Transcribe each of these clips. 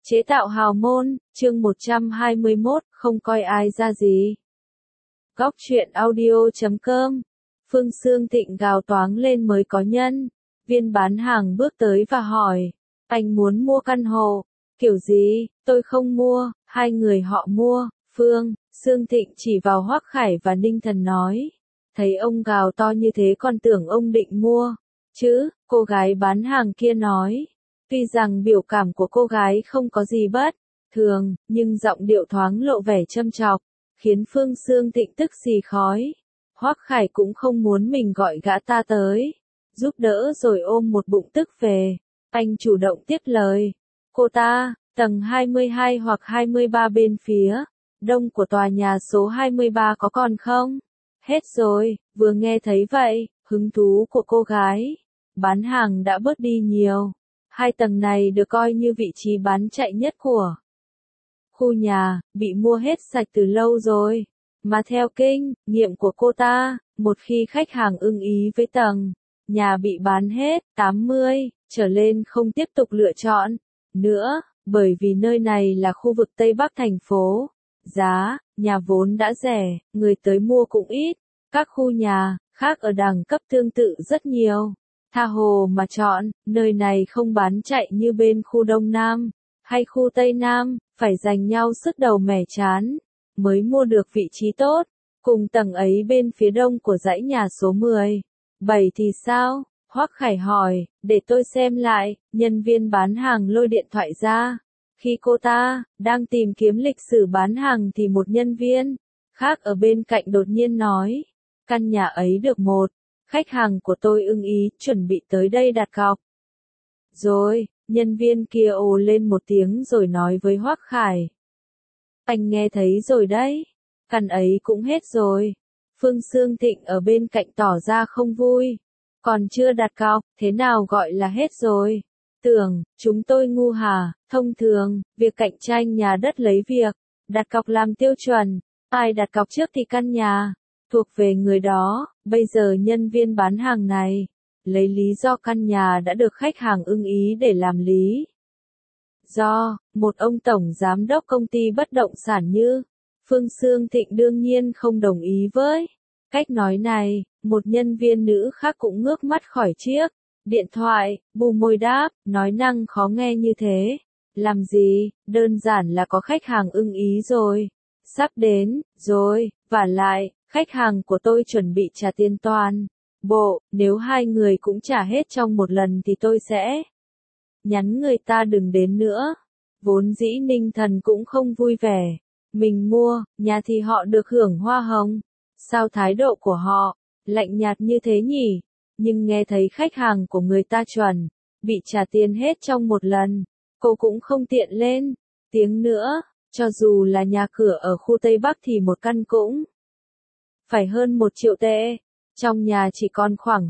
Chế tạo hào môn, chương 121, không coi ai ra gì. Góc truyện audio.com. Phương Sương Thịnh gào toáng lên mới có nhân. Viên bán hàng bước tới và hỏi, anh muốn mua căn hộ, kiểu gì, tôi không mua, hai người họ mua. Sương Thịnh chỉ vào Hoắc Khải và Ninh Thần nói, thấy ông gào to như thế còn tưởng ông định mua, chứ, cô gái bán hàng kia nói. Tuy rằng biểu cảm của cô gái không có gì bất thường, nhưng giọng điệu thoáng lộ vẻ châm chọc, khiến Phương Sương Thịnh tức xì khói. Hoắc Khải cũng không muốn mình gọi gã ta tới, giúp đỡ rồi ôm một bụng tức về. Anh chủ động tiếp lời. Cô ta, tầng 22 hoặc 23 bên phía đông của tòa nhà số 23 có còn không? Hết rồi, vừa nghe thấy vậy, hứng thú của cô gái bán hàng đã bớt đi nhiều. Hai tầng này được coi như vị trí bán chạy nhất của khu nhà, bị mua hết sạch từ lâu rồi. Mà theo kinh nghiệm của cô ta, một khi khách hàng ưng ý với tầng nhà bị bán hết, 80 trở lên không tiếp tục lựa chọn nữa, bởi vì nơi này là khu vực Tây Bắc thành phố. Giá nhà vốn đã rẻ, người tới mua cũng ít. Các khu nhà khác ở đẳng cấp tương tự rất nhiều. Tha hồ mà chọn, nơi này không bán chạy như bên khu Đông Nam hay khu Tây Nam, phải giành nhau sứt đầu mẻ trán mới mua được vị trí tốt. Cùng tầng ấy bên phía đông của dãy nhà số 17 thì sao? Hoắc Khải hỏi, để tôi xem lại. Nhân viên bán hàng lôi điện thoại ra. Khi cô ta đang tìm kiếm lịch sử bán hàng thì một nhân viên khác ở bên cạnh đột nhiên nói, căn nhà ấy được một khách hàng của tôi ưng ý, chuẩn bị tới đây đặt cọc. Rồi, nhân viên kia ồ lên một tiếng rồi nói với Hoắc Khải. Anh nghe thấy rồi đấy, căn ấy cũng hết rồi. Phương Sương Thịnh ở bên cạnh tỏ ra không vui. Còn chưa đặt cọc, thế nào gọi là hết rồi? Tưởng, chúng tôi ngu hả? Thông thường, việc cạnh tranh nhà đất lấy việc đặt cọc làm tiêu chuẩn. Ai đặt cọc trước thì căn nhà thuộc về người đó. Bây giờ nhân viên bán hàng này lấy lý do căn nhà đã được khách hàng ưng ý để làm lý do một ông tổng giám đốc công ty bất động sản như Phương Sương Thịnh đương nhiên không đồng ý với cách nói này. Một nhân viên nữ khác cũng ngước mắt khỏi chiếc điện thoại, bù môi đáp, nói năng khó nghe như thế. Làm gì, đơn giản là có khách hàng ưng ý rồi. Sắp đến rồi, vả lại, khách hàng của tôi chuẩn bị trả tiền toàn bộ, nếu hai người cũng trả hết trong một lần thì tôi sẽ nhắn người ta đừng đến nữa. Vốn dĩ Ninh Thần cũng không vui vẻ. Mình mua nhà thì họ được hưởng hoa hồng. Sao thái độ của họ lạnh nhạt như thế nhỉ? Nhưng nghe thấy khách hàng của người ta chuẩn bị trả tiền hết trong một lần, cô cũng không tiện lên tiếng nữa. Cho dù là nhà cửa ở khu Tây Bắc thì một căn cũng phải hơn 1 triệu tệ. Trong nhà chỉ còn khoảng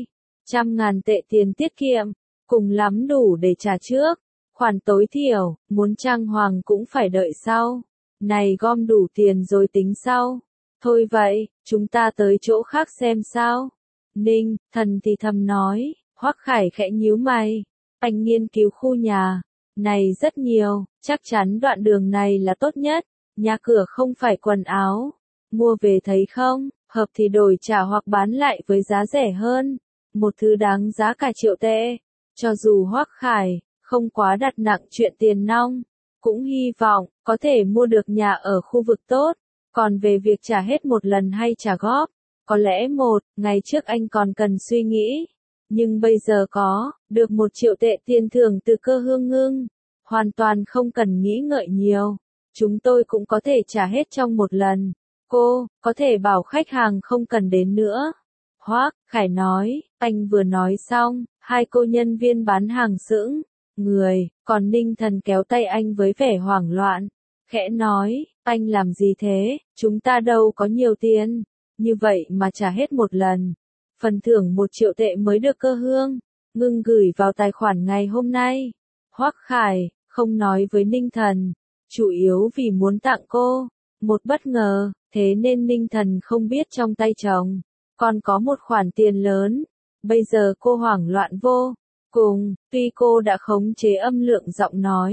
200.000 tệ tiền tiết kiệm, cùng lắm đủ để trả trước khoản tối thiểu, muốn trang hoàng cũng phải đợi sau. Này gom đủ tiền rồi tính sau. Thôi vậy, chúng ta tới chỗ khác xem sao. Ninh Thần thì thầm nói. Hoắc Khải khẽ nhíu mày. Anh nghiên cứu khu nhà này rất nhiều, chắc chắn đoạn đường này là tốt nhất. Nhà cửa không phải quần áo mua về thấy không, hợp thì đổi trả hoặc bán lại với giá rẻ hơn. Một thứ đáng giá cả triệu tệ. Cho dù Hoắc Khải không quá đặt nặng chuyện tiền nong, cũng hy vọng có thể mua được nhà ở khu vực tốt. Còn về việc trả hết một lần hay trả góp, có lẽ một ngày trước anh còn cần suy nghĩ. Nhưng bây giờ có được 1 triệu tệ tiền thưởng từ Cơ Hương Ngưng, hoàn toàn không cần nghĩ ngợi nhiều. Chúng tôi cũng có thể trả hết trong một lần. Cô có thể bảo khách hàng không cần đến nữa. Hoắc Khải nói. Anh vừa nói xong, hai cô nhân viên bán hàng sững người, còn Ninh Thần kéo tay anh với vẻ hoảng loạn, khẽ nói, anh làm gì thế, chúng ta đâu có nhiều tiền như vậy mà trả hết một lần. Phần thưởng 1 triệu tệ mới được Cơ Hương Ngưng gửi vào tài khoản ngày hôm nay. Hoắc Khải không nói với Ninh Thần, chủ yếu vì muốn tặng cô một bất ngờ, thế nên Ninh Thần không biết trong tay chồng còn có một khoản tiền lớn. Bây giờ cô hoảng loạn vô cùng, tuy cô đã khống chế âm lượng giọng nói,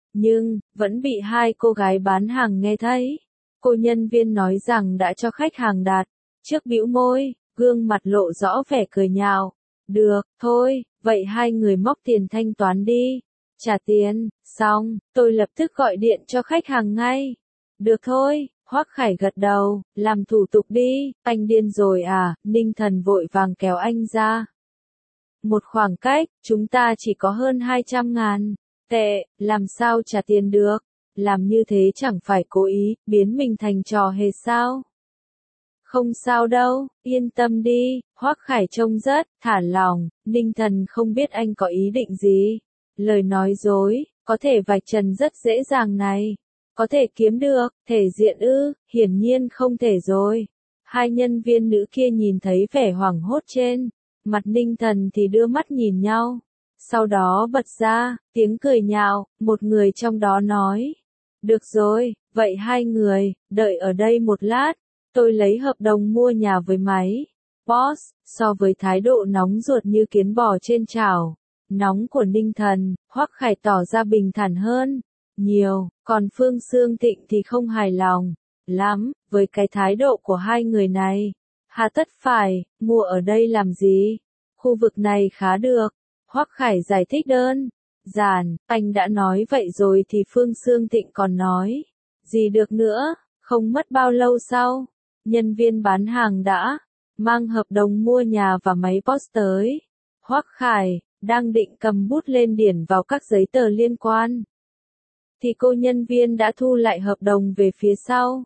Nhưng, vẫn bị hai cô gái bán hàng nghe thấy. Cô nhân viên nói rằng đã cho khách hàng đặt, trước bĩu môi, gương mặt lộ rõ vẻ cười nhạo. Được, thôi, vậy hai người móc tiền thanh toán đi. Trả tiền, xong, tôi lập tức gọi điện cho khách hàng ngay. Được thôi, Hoắc Khải gật đầu, làm thủ tục đi, anh điên rồi à, Ninh Thần vội vàng kéo anh ra. Một khoảng cách, chúng ta chỉ có hơn 200.000 tệ, làm sao trả tiền được, làm như thế chẳng phải cố ý, biến mình thành trò hề sao. Không sao đâu, yên tâm đi, Hoắc Khải trông rất thả lỏng, Ninh Thần không biết anh có ý định gì. Lời nói dối, có thể vạch trần rất dễ dàng này. Có thể kiếm được, thể diện ư, hiển nhiên không thể rồi. Hai nhân viên nữ kia nhìn thấy vẻ hoảng hốt trên mặt Ninh Thần thì đưa mắt nhìn nhau. Sau đó bật ra, tiếng cười nhạo, một người trong đó nói. Được rồi, vậy hai người, đợi ở đây một lát, tôi lấy hợp đồng mua nhà với máy. Boss, so với thái độ nóng ruột như kiến bò trên chảo nóng của Ninh Thần, Hoắc Khải tỏ ra bình thản hơn nhiều, còn Phương Sương Thịnh thì không hài lòng lắm với cái thái độ của hai người này. Hà tất phải mua ở đây làm gì? Khu vực này khá được. Hoắc Khải giải thích đơn giản, anh đã nói vậy rồi thì Phương Sương Thịnh còn nói gì được nữa. Không mất bao lâu sau, nhân viên bán hàng đã mang hợp đồng mua nhà và máy POS tới. Hoắc Khải đang định cầm bút lên điền vào các giấy tờ liên quan, thì cô nhân viên đã thu lại hợp đồng về phía sau.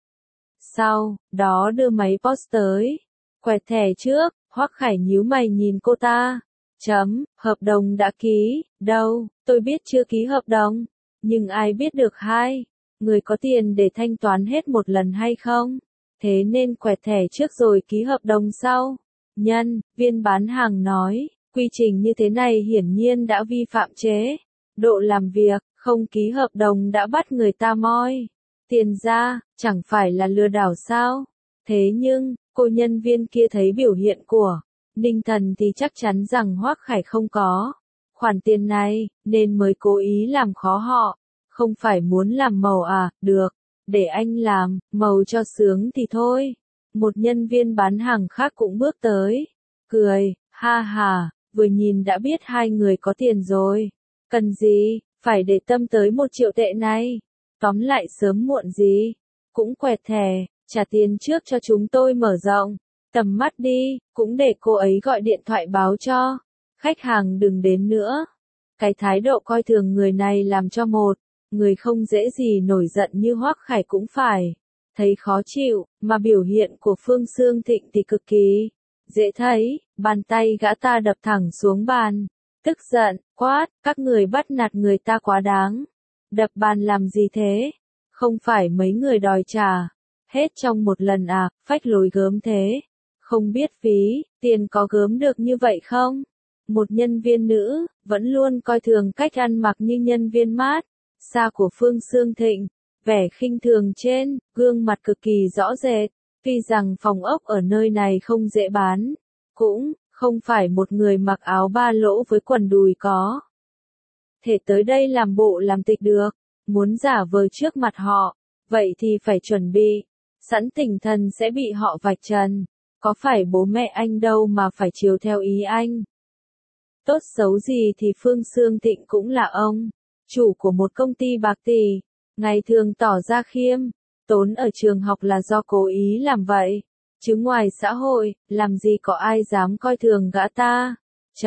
Sau đó đưa máy POS tới, quẹt thẻ trước, Hoắc Khải nhíu mày nhìn cô ta. Hợp đồng đã ký, đâu, tôi biết chưa ký hợp đồng, nhưng ai biết được hai người có tiền để thanh toán hết một lần hay không, thế nên quẹt thẻ trước rồi ký hợp đồng sau. Nhân viên bán hàng nói, quy trình như thế này hiển nhiên đã vi phạm chế độ làm việc, không ký hợp đồng đã bắt người ta moi tiền ra, chẳng phải là lừa đảo sao? Thế nhưng, cô nhân viên kia thấy biểu hiện của Ninh Thần thì chắc chắn rằng Hoắc Khải không có khoản tiền này, nên mới cố ý làm khó họ. Không phải muốn làm màu à, được, để anh làm, màu cho sướng thì thôi. Một nhân viên bán hàng khác cũng bước tới, cười, ha ha, vừa nhìn đã biết hai người có tiền rồi. Cần gì, phải để tâm tới 1 triệu tệ này. Tóm lại sớm muộn gì, cũng quẹt thẻ, trả tiền trước cho chúng tôi mở rộng tầm mắt đi, cũng để cô ấy gọi điện thoại báo cho khách hàng đừng đến nữa. Cái thái độ coi thường người này làm cho một người không dễ gì nổi giận như Hoắc Khải cũng phải thấy khó chịu, mà biểu hiện của Phương Sương Thịnh thì cực kỳ dễ thấy, bàn tay gã ta đập thẳng xuống bàn, tức giận, quát, các người bắt nạt người ta quá đáng. Đập bàn làm gì thế? Không phải mấy người đòi trả hết trong một lần à, phách lối gớm thế. Không biết phí tiền có gớm được như vậy không? Một nhân viên nữ, vẫn luôn coi thường cách ăn mặc như nhân viên mát xa của Phương Sương Thịnh, vẻ khinh thường trên gương mặt cực kỳ rõ rệt. Tuy rằng phòng ốc ở nơi này không dễ bán, cũng không phải một người mặc áo ba lỗ với quần đùi có thể tới đây làm bộ làm tịch được. Muốn giả vờ trước mặt họ, vậy thì phải chuẩn bị sẵn tinh thần sẽ bị họ vạch trần. Có phải bố mẹ anh đâu mà phải chiều theo ý anh? Tốt xấu gì thì Phương Sương Thịnh cũng là ông chủ của một công ty bạc tỷ, ngày thường tỏ ra khiêm tốn ở trường học là do cố ý làm vậy, chứ ngoài xã hội, làm gì có ai dám coi thường gã ta.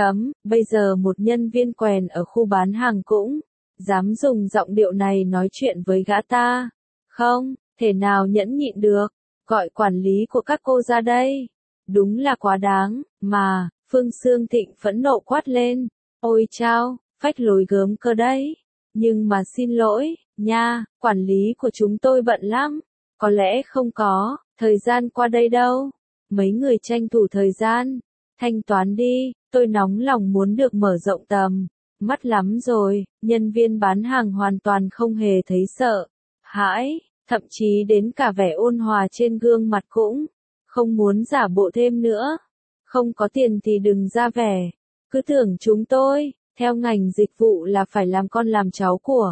Bây giờ một nhân viên quèn ở khu bán hàng cũng dám dùng giọng điệu này nói chuyện với gã ta. Không thể nào nhẫn nhịn được, gọi quản lý của các cô ra đây. Đúng là quá đáng, mà, Phương Sương Thịnh phẫn nộ quát lên. Ôi chao, phách lối gớm cơ đấy. Nhưng mà xin lỗi, nha, quản lý của chúng tôi bận lắm. Có lẽ không có thời gian qua đây đâu. Mấy người tranh thủ thời gian, thanh toán đi, tôi nóng lòng muốn được mở rộng tầm mắt lắm rồi. Nhân viên bán hàng hoàn toàn không hề thấy sợ hãi, thậm chí đến cả vẻ ôn hòa trên gương mặt cũng không muốn giả bộ thêm nữa. Không có tiền thì đừng ra vẻ, cứ tưởng chúng tôi theo ngành dịch vụ là phải làm con làm cháu của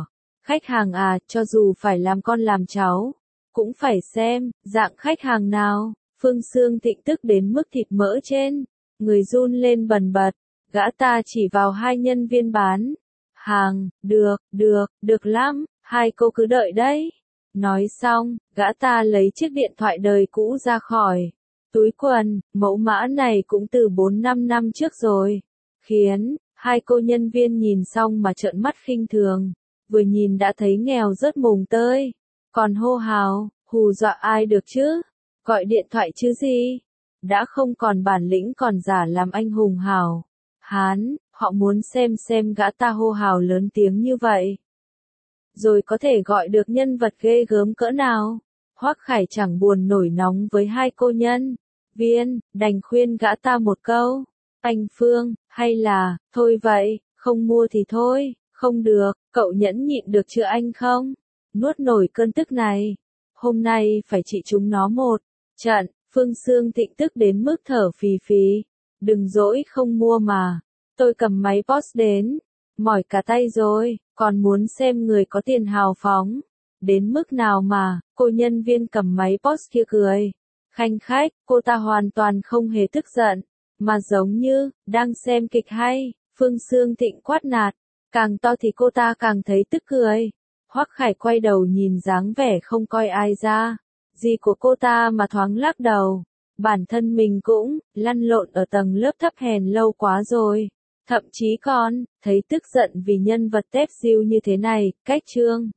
Khách hàng à, cho dù phải làm con làm cháu, cũng phải xem, dạng khách hàng nào. Phương Sương Thịnh tức đến mức thịt mỡ trên, người run lên bần bật, gã ta chỉ vào hai nhân viên bán hàng, được lắm, hai cô cứ đợi đấy. Nói xong, gã ta lấy chiếc điện thoại đời cũ ra khỏi túi quần, mẫu mã này cũng từ 4-5 năm trước rồi, khiến hai cô nhân viên nhìn xong mà trợn mắt khinh thường, vừa nhìn đã thấy nghèo rớt mồng tơi, còn hô hào, hù dọa ai được chứ, gọi điện thoại chứ gì, đã không còn bản lĩnh còn giả làm anh hùng hào hán, họ muốn xem gã ta hô hào lớn tiếng như vậy. Rồi có thể gọi được nhân vật ghê gớm cỡ nào. Hoắc Khải chẳng buồn nổi nóng với hai cô nhân viên, đành khuyên gã ta một câu. Anh Phương, hay là, thôi vậy, không mua thì thôi, không được, cậu nhẫn nhịn được chưa anh không? Nuốt nổi cơn tức này. Hôm nay phải trị chúng nó một trận, Phương Sương Thịnh tức đến mức thở phì phì. Đừng dỗi không mua mà. Tôi cầm máy POS đến. Mỏi cả tay rồi, còn muốn xem người có tiền hào phóng. Đến mức nào mà, cô nhân viên cầm máy POS kia cười. Khanh khách, cô ta hoàn toàn không hề tức giận, mà giống như, đang xem kịch hay. Phương Sương Thịnh quát nạt. Càng to thì cô ta càng thấy tức cười. Hoắc Khải quay đầu nhìn dáng vẻ không coi ai ra gì của cô ta mà thoáng lắc đầu. Bản thân mình cũng lăn lộn ở tầng lớp thấp hèn lâu quá rồi. Thậm chí còn thấy tức giận vì nhân vật tép diêu như thế này, cách chương.